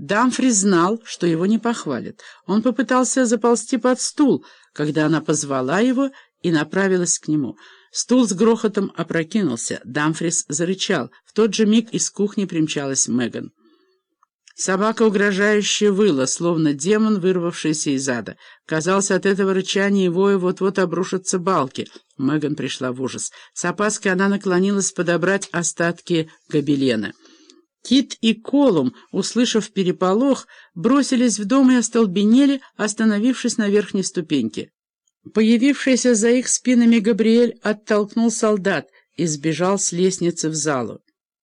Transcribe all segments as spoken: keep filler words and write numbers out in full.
Дамфрис знал, что его не похвалят. Он попытался заползти под стул, когда она позвала его и направилась к нему. Стул с грохотом опрокинулся. Дамфрис зарычал. В тот же миг из кухни примчалась Меган. Собака угрожающе выла, словно демон, вырвавшийся из ада. Казалось, от этого рычания и воя вот-вот обрушатся балки. Меган пришла в ужас. С опаской она наклонилась подобрать остатки гобелена. Кит и Колум, услышав переполох, бросились в дом и остолбенели, остановившись на верхней ступеньке. Появившийся за их спинами Габриэль оттолкнул солдат и сбежал с лестницы в залу.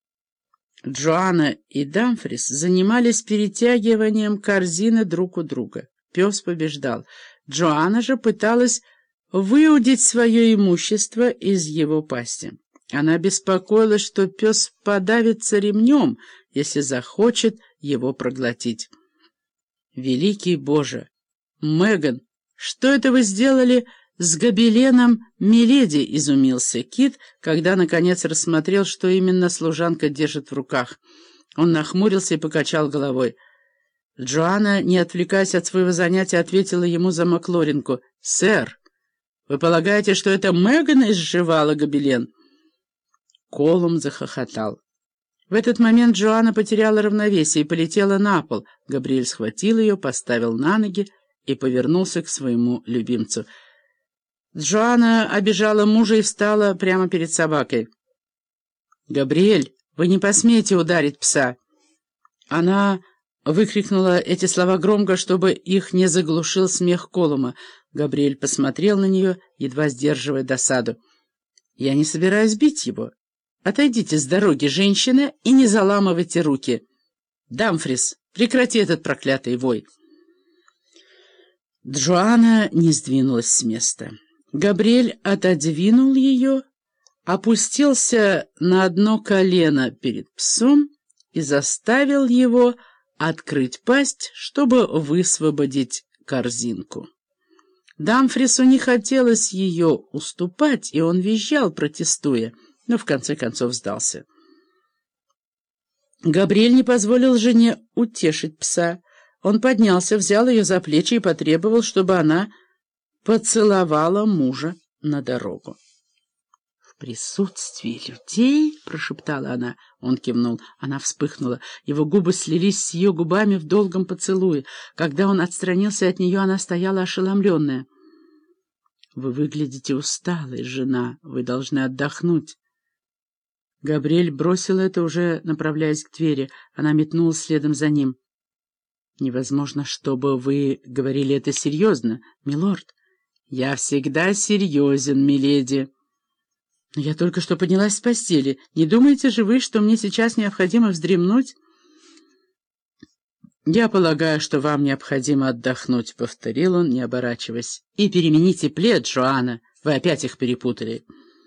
Джоанна и Дамфрис занимались перетягиванием корзины друг у друга. Пес побеждал. Джоанна же пыталась выудить свое имущество из его пасти. Она беспокоилась, что пес подавится ремнем, если захочет его проглотить. «Великий Боже! Меган, что это вы сделали с гобеленом миледи?» — изумился Кит, когда, наконец, рассмотрел, что именно служанка держит в руках. Он нахмурился и покачал головой. Джоанна, не отвлекаясь от своего занятия, ответила ему за Маклоринку. «Сэр, вы полагаете, что это Меган изживала гобелен?» Колум захохотал. В этот момент Джоанна потеряла равновесие и полетела на пол. Габриэль схватил ее, поставил на ноги и повернулся к своему любимцу. Джоанна обижала мужа и встала прямо перед собакой. «Габриэль, вы не посмеете ударить пса!» Она выкрикнула эти слова громко, чтобы их не заглушил смех Колума. Габриэль посмотрел на нее, едва сдерживая досаду. «Я не собираюсь бить его. Отойдите с дороги, женщина, и не заламывайте руки. Дамфрис, прекрати этот проклятый вой!» Джоанна не сдвинулась с места. Габриэль отодвинул ее, опустился на одно колено перед псом и заставил его открыть пасть, чтобы высвободить корзинку. Дамфрису не хотелось ее уступать, и он визжал, протестуя, но в конце концов сдался. Габриэль не позволил жене утешить пса. Он поднялся, взял ее за плечи и потребовал, чтобы она поцеловала мужа на дорогу. «В присутствии людей?» — прошептала она. Он кивнул. Она вспыхнула. Его губы слились с ее губами в долгом поцелуе. Когда он отстранился от нее, она стояла ошеломленная. «Вы выглядите усталой, жена. Вы должны отдохнуть». Габриэль бросил это, уже направляясь к двери. Она метнулась следом за ним. «Невозможно, чтобы вы говорили это серьезно, милорд». «Я всегда серьезен, миледи». «Но я только что поднялась с постели. Не думаете же вы, что мне сейчас необходимо вздремнуть?» «Я полагаю, что вам необходимо отдохнуть», — повторил он, не оборачиваясь. «И перемените плед, Джоанна. Вы опять их перепутали».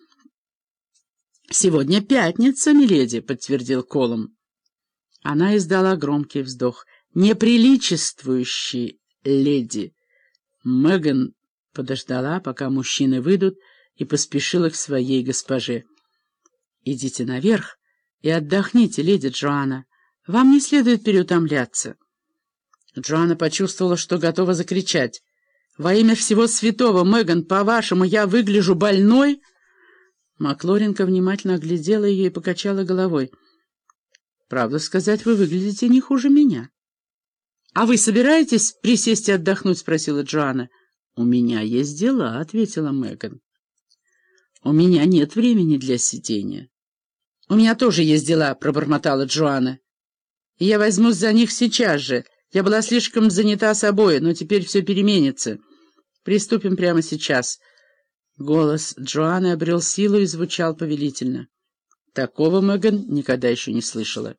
«Сегодня пятница, миледи», — подтвердил Колум. Она издала громкий вздох. «Неприличествующий, леди». Меган подождала, пока мужчины выйдут, и поспешила к своей госпоже. «Идите наверх и отдохните, леди Джоанна. Вам не следует переутомляться». Джоанна почувствовала, что готова закричать. «Во имя всего святого, Меган, по-вашему, я выгляжу больной?» Маклоринка внимательно оглядела ее и покачала головой. «Правду сказать, вы выглядите не хуже меня». «А вы собираетесь присесть и отдохнуть?» — спросила Джоанна. «У меня есть дела», — ответила Меган. «У меня нет времени для сидения». «У меня тоже есть дела», — пробормотала Джоанна. «И я возьмусь за них сейчас же. Я была слишком занята собой, но теперь все переменится. Приступим прямо сейчас». Голос Джоанны обрел силу и звучал повелительно. Такого Меган никогда еще не слышала.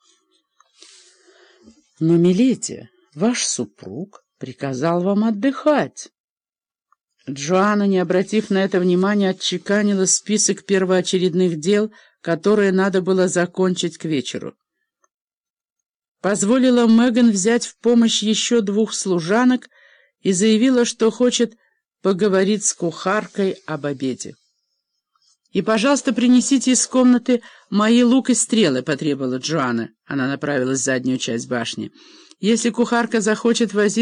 «Но, миледи, ваш супруг приказал вам отдыхать». Джоанна, не обратив на это внимания, отчеканила список первоочередных дел, которые надо было закончить к вечеру. Позволила Меган взять в помощь еще двух служанок и заявила, что хочет поговорить с кухаркой об обеде. «И, пожалуйста, принесите из комнаты мои лук и стрелы», — потребовала Джоанна. Она направилась в заднюю часть башни. «Если кухарка захочет возить